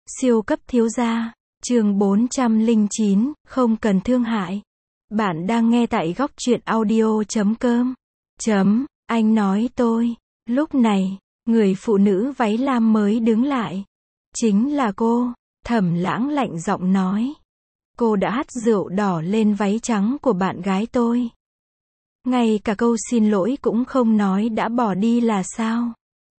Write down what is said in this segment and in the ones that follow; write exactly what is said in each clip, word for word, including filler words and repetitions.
Siêu cấp thiếu gia, chương bốn trăm lẻ chín, không cần thương hại. Bạn đang nghe tại góc truyện audio chấm com. Chấm, anh nói tôi. Lúc này, người phụ nữ váy lam mới đứng lại. Chính là cô, Thẩm Lãng lạnh giọng nói. Cô đã hắt rượu đỏ lên váy trắng của bạn gái tôi. Ngay cả câu xin lỗi cũng không nói đã bỏ đi là sao?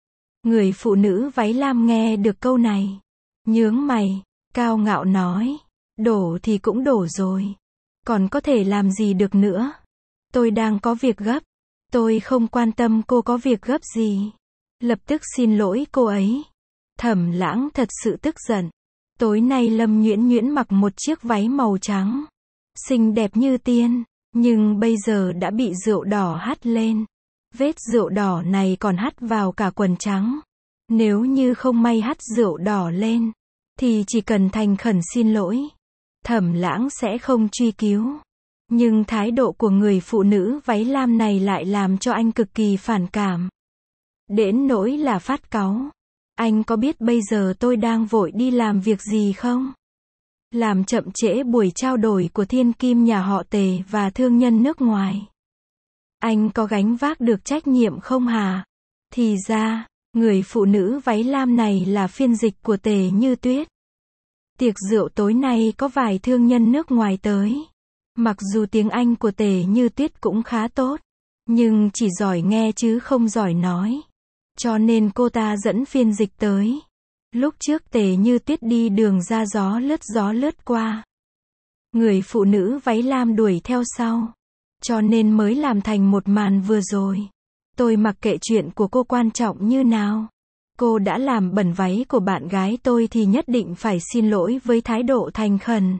Người phụ nữ váy lam nghe được câu này, nhướng mày, cao ngạo nói, đổ thì cũng đổ rồi. Còn có thể làm gì được nữa? Tôi đang có việc gấp. Tôi không quan tâm cô có việc gấp gì. Lập tức xin lỗi cô ấy. Thẩm Lãng thật sự tức giận. Tối nay Lâm Nhuyễn Nhuyễn mặc một chiếc váy màu trắng, xinh đẹp như tiên, nhưng bây giờ đã bị rượu đỏ hắt lên. Vết rượu đỏ này còn hắt vào cả quần trắng. Nếu như không may hắt rượu đỏ lên, thì chỉ cần thành khẩn xin lỗi, Thẩm Lãng sẽ không truy cứu. Nhưng thái độ của người phụ nữ váy lam này lại làm cho anh cực kỳ phản cảm. Đến nỗi là phát cáu. Anh có biết bây giờ tôi đang vội đi làm việc gì không? Làm chậm trễ buổi trao đổi của thiên kim nhà họ Tề và thương nhân nước ngoài. Anh có gánh vác được trách nhiệm không hả? Thì ra, người phụ nữ váy lam này là phiên dịch của Tề Như Tuyết. Tiệc rượu tối nay có vài thương nhân nước ngoài tới. Mặc dù tiếng Anh của Tề Như Tuyết cũng khá tốt, nhưng chỉ giỏi nghe chứ không giỏi nói. Cho nên cô ta dẫn phiên dịch tới. Lúc trước Tề Như Tuyết đi đường ra gió lướt gió lướt qua. Người phụ nữ váy lam đuổi theo sau. Cho nên mới làm thành một màn vừa rồi. Tôi mặc kệ chuyện của cô quan trọng như nào. Cô đã làm bẩn váy của bạn gái tôi thì nhất định phải xin lỗi với thái độ thành khẩn.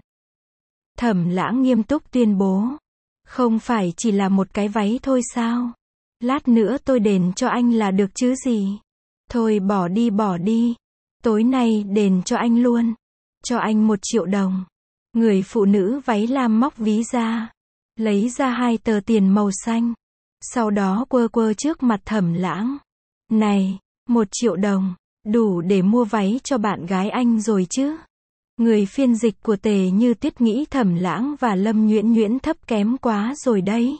Thẩm Lãng nghiêm túc tuyên bố. Không phải chỉ là một cái váy thôi sao? Lát nữa tôi đền cho anh là được chứ gì? Thôi bỏ đi bỏ đi. Tối nay đền cho anh luôn. Cho anh một triệu đồng. Người phụ nữ váy lam móc ví ra. Lấy ra hai tờ tiền màu xanh. Sau đó quơ quơ trước mặt Thẩm Lãng. Này, một triệu đồng, đủ để mua váy cho bạn gái anh rồi chứ? Người phiên dịch của Tề Như Tuyết nghĩ Thẩm Lãng và Lâm Nhuyễn Nhuyễn thấp kém quá rồi đấy.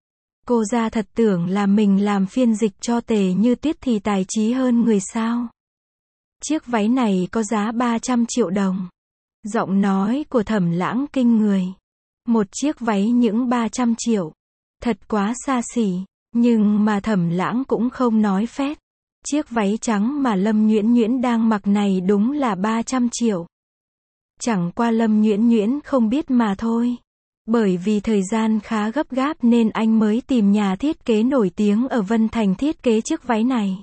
Cô ra thật tưởng là mình làm phiên dịch cho Tề Như Tuyết thì tài trí hơn người sao? Chiếc váy này có giá ba trăm triệu đồng. Giọng nói của Thẩm Lãng kinh người. Một chiếc váy những ba trăm triệu. Thật quá xa xỉ. Nhưng mà Thẩm Lãng cũng không nói phét. Chiếc váy trắng mà Lâm Nhuyễn Nhuyễn đang mặc này đúng là ba trăm triệu. Chẳng qua Lâm Nhuyễn Nhuyễn không biết mà thôi. Bởi vì thời gian khá gấp gáp nên anh mới tìm nhà thiết kế nổi tiếng ở Vân Thành thiết kế chiếc váy này.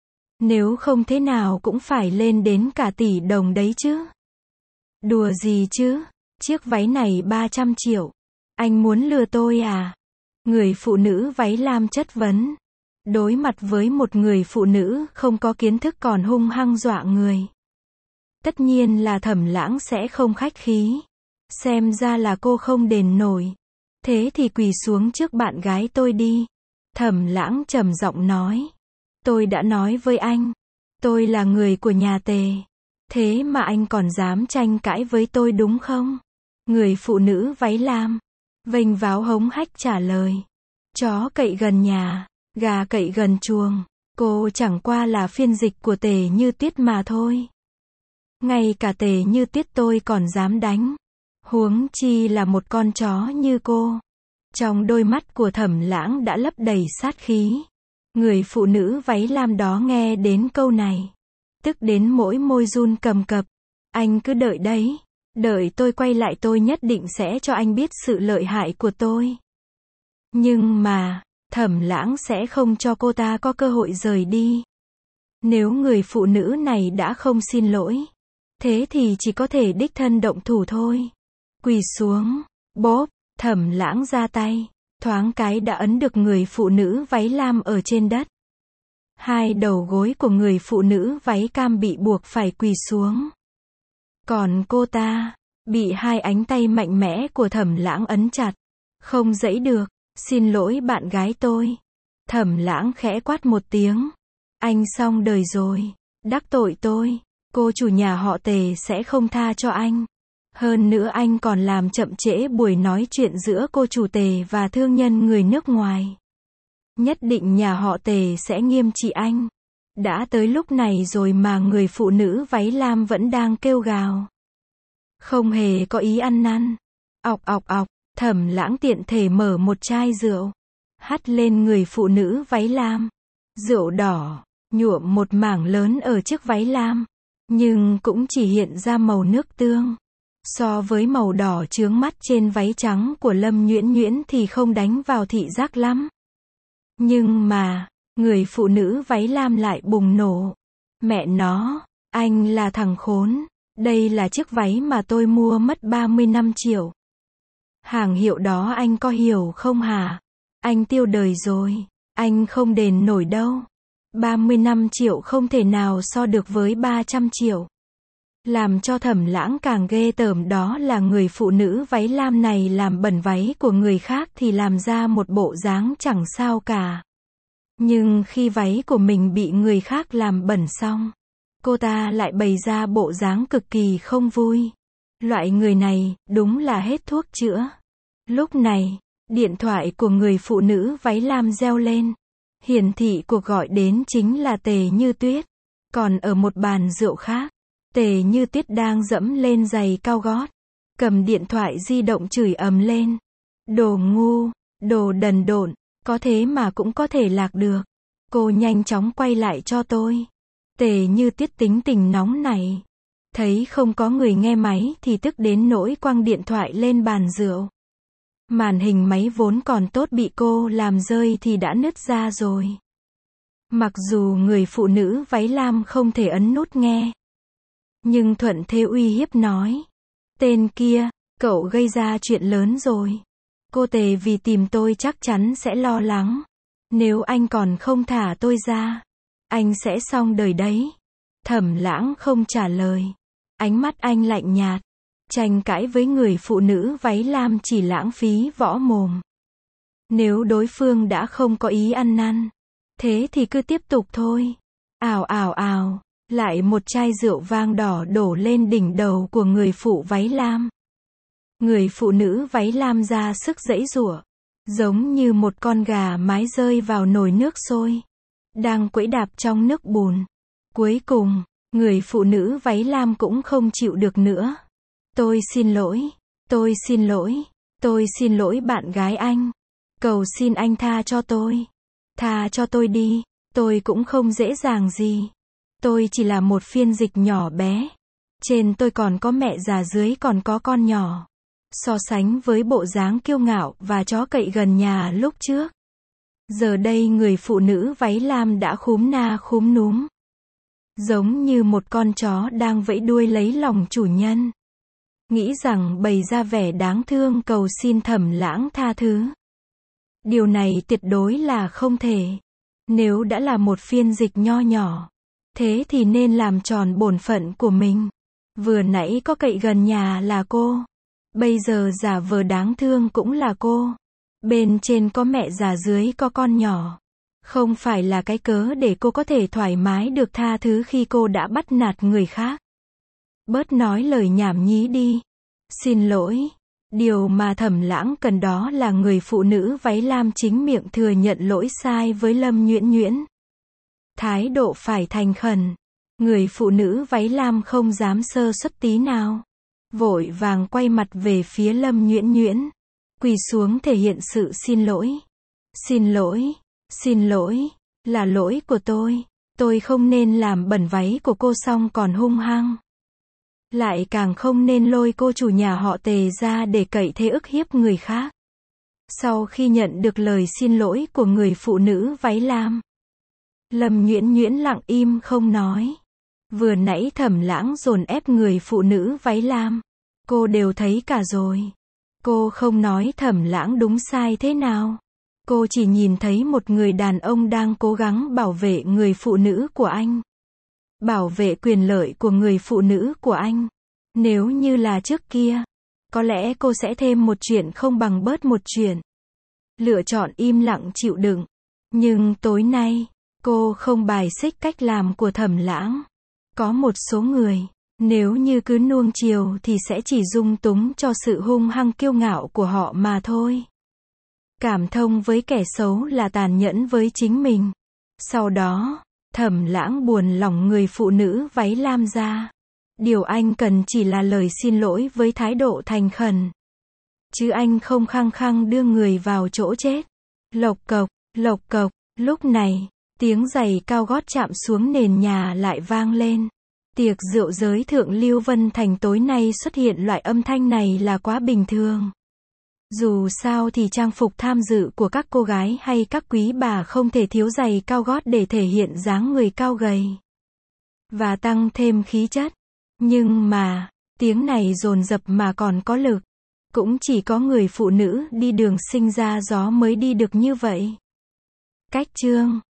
Nếu không thế nào cũng phải lên đến cả tỷ đồng đấy chứ. Đùa gì chứ? Chiếc váy này ba trăm triệu. Anh muốn lừa tôi à? Người phụ nữ váy lam chất vấn. Đối mặt với một người phụ nữ không có kiến thức còn hung hăng dọa người. Tất nhiên là Thẩm Lãng sẽ không khách khí. Xem ra là cô không đền nổi. Thế thì quỳ xuống trước bạn gái tôi đi. Thẩm Lãng trầm giọng nói. Tôi đã nói với anh. Tôi là người của nhà Tề. Thế mà anh còn dám tranh cãi với tôi đúng không? Người phụ nữ váy lam vênh váo hống hách trả lời. Chó cậy gần nhà, gà cậy gần chuồng. Cô chẳng qua là phiên dịch của Tề Như Tuyết mà thôi. Ngay cả Tề Như Tuyết tôi còn dám đánh. Huống chi là một con chó như cô. Trong đôi mắt của Thẩm Lãng đã lấp đầy sát khí. Người phụ nữ váy lam đó nghe đến câu này, tức đến mỗi môi run cầm cập. Anh cứ đợi đấy. Đợi tôi quay lại tôi nhất định sẽ cho anh biết sự lợi hại của tôi. Nhưng mà, Thẩm Lãng sẽ không cho cô ta có cơ hội rời đi. Nếu người phụ nữ này đã không xin lỗi, thế thì chỉ có thể đích thân động thủ thôi. Quỳ xuống, bóp, Thẩm Lãng ra tay, thoáng cái đã ấn được người phụ nữ váy lam ở trên đất. Hai đầu gối của người phụ nữ váy cam bị buộc phải quỳ xuống. Còn cô ta, bị hai ánh tay mạnh mẽ của Thẩm Lãng ấn chặt. Không dãy được, xin lỗi bạn gái tôi. Thẩm Lãng khẽ quát một tiếng. Anh xong đời rồi, đắc tội tôi. cô chủ nhà họ Tề sẽ không tha cho anh. Hơn nữa anh còn làm chậm trễ buổi nói chuyện giữa cô chủ Tề và thương nhân người nước ngoài. Nhất định nhà họ Tề sẽ nghiêm trị anh. Đã tới lúc này rồi mà người phụ nữ váy lam vẫn đang kêu gào. Không hề có ý ăn năn. Ọc ọc ọc, Thẩm Lãng tiện thể mở một chai rượu. Hắt lên người phụ nữ váy lam. Rượu đỏ, nhuộm một mảng lớn ở chiếc váy lam. Nhưng cũng chỉ hiện ra màu nước tương. So với màu đỏ chướng mắt trên váy trắng của Lâm Nhuyễn Nhuyễn thì không đánh vào thị giác lắm. Nhưng mà, người phụ nữ váy lam lại bùng nổ. Mẹ nó, anh là thằng khốn. Đây là chiếc váy mà tôi mua mất ba mươi lăm triệu. Hàng hiệu đó anh có hiểu không hả? Anh tiêu đời rồi. Anh không đền nổi đâu. ba mươi lăm triệu không thể nào so được với ba trăm triệu. Làm cho Thẩm Lãng càng ghê tởm đó là người phụ nữ váy lam này làm bẩn váy của người khác thì làm ra một bộ dáng chẳng sao cả. Nhưng khi váy của mình bị người khác làm bẩn xong, cô ta lại bày ra bộ dáng cực kỳ không vui. Loại người này, đúng là hết thuốc chữa. Lúc này, điện thoại của người phụ nữ váy lam reo lên. Hiển thị cuộc gọi đến chính là Tề Như Tuyết. Còn ở một bàn rượu khác, Tề Như Tuyết đang dẫm lên giày cao gót. Cầm điện thoại di động chửi ầm lên. Đồ ngu, đồ đần độn, có thế mà cũng có thể lạc được. Cô nhanh chóng quay lại cho tôi. Tề Như Tuyết tính tình nóng này. Thấy không có người nghe máy thì tức đến nỗi quăng điện thoại lên bàn rượu. Màn hình máy vốn còn tốt bị cô làm rơi thì đã nứt ra rồi. Mặc dù người phụ nữ váy lam không thể ấn nút nghe. Nhưng thuận thế uy hiếp nói. Tên kia, cậu gây ra chuyện lớn rồi. Cô Tề vì tìm tôi chắc chắn sẽ lo lắng. Nếu anh còn không thả tôi ra, anh sẽ xong đời đấy. Thẩm Lãng không trả lời. Ánh mắt anh lạnh nhạt. Tranh cãi với người phụ nữ váy lam chỉ lãng phí võ mồm. Nếu đối phương đã không có ý ăn năn, thế thì cứ tiếp tục thôi. Ào ào ào, lại một chai rượu vang đỏ đổ lên đỉnh đầu của người phụ váy lam. Người phụ nữ váy lam ra sức giãy giụa, giống như một con gà mái rơi vào nồi nước sôi, đang quẫy đạp trong nước bùn. Cuối cùng, người phụ nữ váy lam cũng không chịu được nữa. Tôi xin lỗi, tôi xin lỗi, tôi xin lỗi bạn gái anh. Cầu xin anh tha cho tôi. Tha cho tôi đi, tôi cũng không dễ dàng gì. Tôi chỉ là một phiên dịch nhỏ bé. Trên tôi còn có mẹ già, dưới còn có con nhỏ. So sánh với bộ dáng kiêu ngạo và chó cậy gần nhà lúc trước, giờ đây người phụ nữ váy lam đã khúm na khúm núm. Giống như một con chó đang vẫy đuôi lấy lòng chủ nhân. Nghĩ rằng bày ra vẻ đáng thương cầu xin Thẩm Lãng tha thứ. Điều này tuyệt đối là không thể. Nếu đã là một phiên dịch nho nhỏ, thế thì nên làm tròn bổn phận của mình. Vừa nãy có cậy gần nhà là cô. Bây giờ giả vờ đáng thương cũng là cô. Bên trên có mẹ già, dưới có con nhỏ. Không phải là cái cớ để cô có thể thoải mái được tha thứ khi cô đã bắt nạt người khác. Bớt nói lời nhảm nhí đi. Xin lỗi. Điều mà Thẩm Lãng cần đó là người phụ nữ váy lam chính miệng thừa nhận lỗi sai với Lâm Nhuyễn Nhuyễn. Thái độ phải thành khẩn. Người phụ nữ váy lam không dám sơ suất tí nào. Vội vàng quay mặt về phía Lâm Nhuyễn Nhuyễn. Quỳ xuống thể hiện sự xin lỗi. Xin lỗi, xin lỗi, là lỗi của tôi. Tôi không nên làm bẩn váy của cô xong còn hung hăng. Lại càng không nên lôi cô chủ nhà họ Tề ra để cậy thế ức hiếp người khác. Sau khi nhận được lời xin lỗi của người phụ nữ váy lam, Lâm Nhuyễn Nhuyễn lặng im không nói. Vừa nãy Thẩm Lãng dồn ép người phụ nữ váy lam, cô đều thấy cả rồi. Cô không nói Thẩm Lãng đúng sai thế nào. Cô chỉ nhìn thấy một người đàn ông đang cố gắng bảo vệ người phụ nữ của anh. Bảo vệ quyền lợi của người phụ nữ của anh. Nếu như là trước kia, có lẽ cô sẽ thêm một chuyện không bằng bớt một chuyện. Lựa chọn im lặng chịu đựng. Nhưng tối nay, cô không bài xích cách làm của Thẩm Lãng. Có một số người, nếu như cứ nuông chiều thì sẽ chỉ dung túng cho sự hung hăng kiêu ngạo của họ mà thôi. Cảm thông với kẻ xấu là tàn nhẫn với chính mình. Sau đó, Thẩm Lãng buồn lòng người phụ nữ váy lam ra. Điều anh cần chỉ là lời xin lỗi với thái độ thành khẩn. Chứ anh không khăng khăng đưa người vào chỗ chết. Lộc cộc, lộc cộc, lúc này, tiếng giày cao gót chạm xuống nền nhà lại vang lên. Tiệc rượu giới thượng Lưu Vân Thành tối nay xuất hiện loại âm thanh này là quá bình thường. Dù sao thì trang phục tham dự của các cô gái hay các quý bà không thể thiếu giày cao gót để thể hiện dáng người cao gầy và tăng thêm khí chất. Nhưng mà, tiếng này dồn dập mà còn có lực. Cũng chỉ có người phụ nữ đi đường sinh ra gió mới đi được như vậy. Cách chương